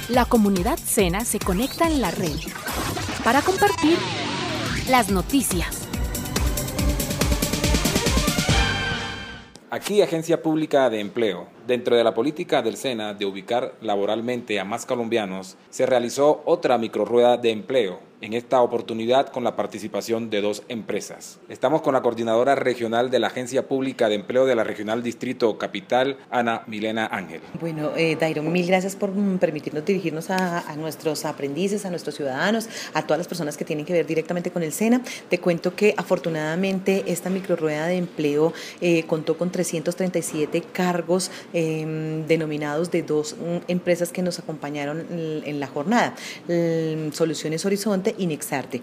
La comunidad SENA se conecta en la red para compartir las noticias. Aquí, Agencia Pública de Empleo. Dentro de la política del SENA de ubicar laboralmente a más colombianos, se realizó otra microrrueda de empleo, en esta oportunidad con la participación de 2 empresas. Estamos con la coordinadora regional de la Agencia Pública de Empleo de la Regional Distrito Capital, Ana Milena Ángel. Bueno, Dairon, mil gracias por permitirnos dirigirnos a nuestros aprendices, a nuestros ciudadanos, a todas las personas que tienen que ver directamente con el SENA. Te cuento que afortunadamente esta microrrueda de empleo contó con 337 cargos denominados de 2 empresas que nos acompañaron en la jornada, Soluciones Horizonte y Nexarte.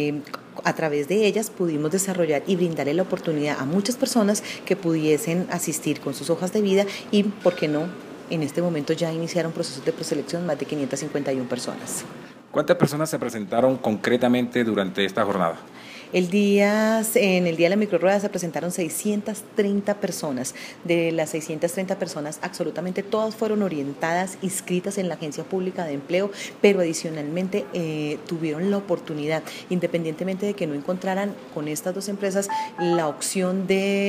A través de ellas pudimos desarrollar y brindarle la oportunidad a muchas personas que pudiesen asistir con sus hojas de vida y, ¿por qué no?, en este momento ya iniciaron procesos de preselección más de 551 personas. ¿Cuántas personas se presentaron concretamente durante esta jornada? En el día de la microrrueda se presentaron 630 personas. De las 630 personas, absolutamente todas fueron orientadas, inscritas en la Agencia Pública de Empleo, pero adicionalmente tuvieron la oportunidad, independientemente de que no encontraran con estas 2 empresas la opción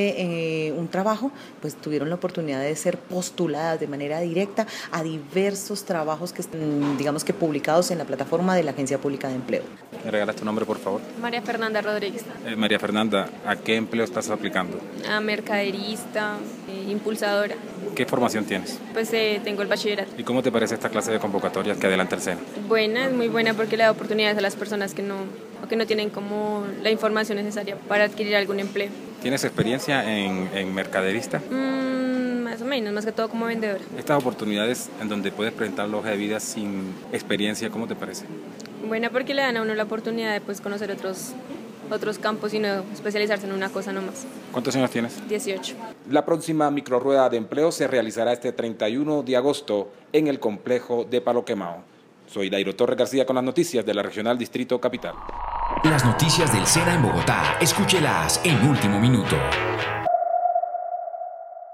de un trabajo, pues tuvieron la oportunidad de ser postuladas de manera directa a diversos trabajos que están, digamos que publicados en la plataforma de la Agencia Pública de Empleo. ¿Me regalas tu nombre, por favor? María Fernanda Rodríguez. María Fernanda, ¿a qué empleo estás aplicando? A mercaderista, impulsadora. ¿Qué formación tienes? Pues tengo el bachillerato. ¿Y cómo te parece esta clase de convocatorias que adelanta el SENA? Buena, es muy buena porque le da oportunidades a las personas que no tienen como la información necesaria para adquirir algún empleo. ¿Tienes experiencia en mercaderista? Más o menos, más que todo como vendedora. Estas oportunidades en donde puedes presentar la hoja de vida sin experiencia, ¿cómo te parece? Buena porque le dan a uno la oportunidad de conocer otros campos y no especializarse en una cosa nomás. ¿Cuántos años tienes? 18. La próxima microrrueda de empleo se realizará este 31 de agosto en el complejo de Palo Quemao. Soy Dairo Torres García con las noticias de la Regional Distrito Capital. Las noticias del SENA en Bogotá, escúchelas en Último Minuto.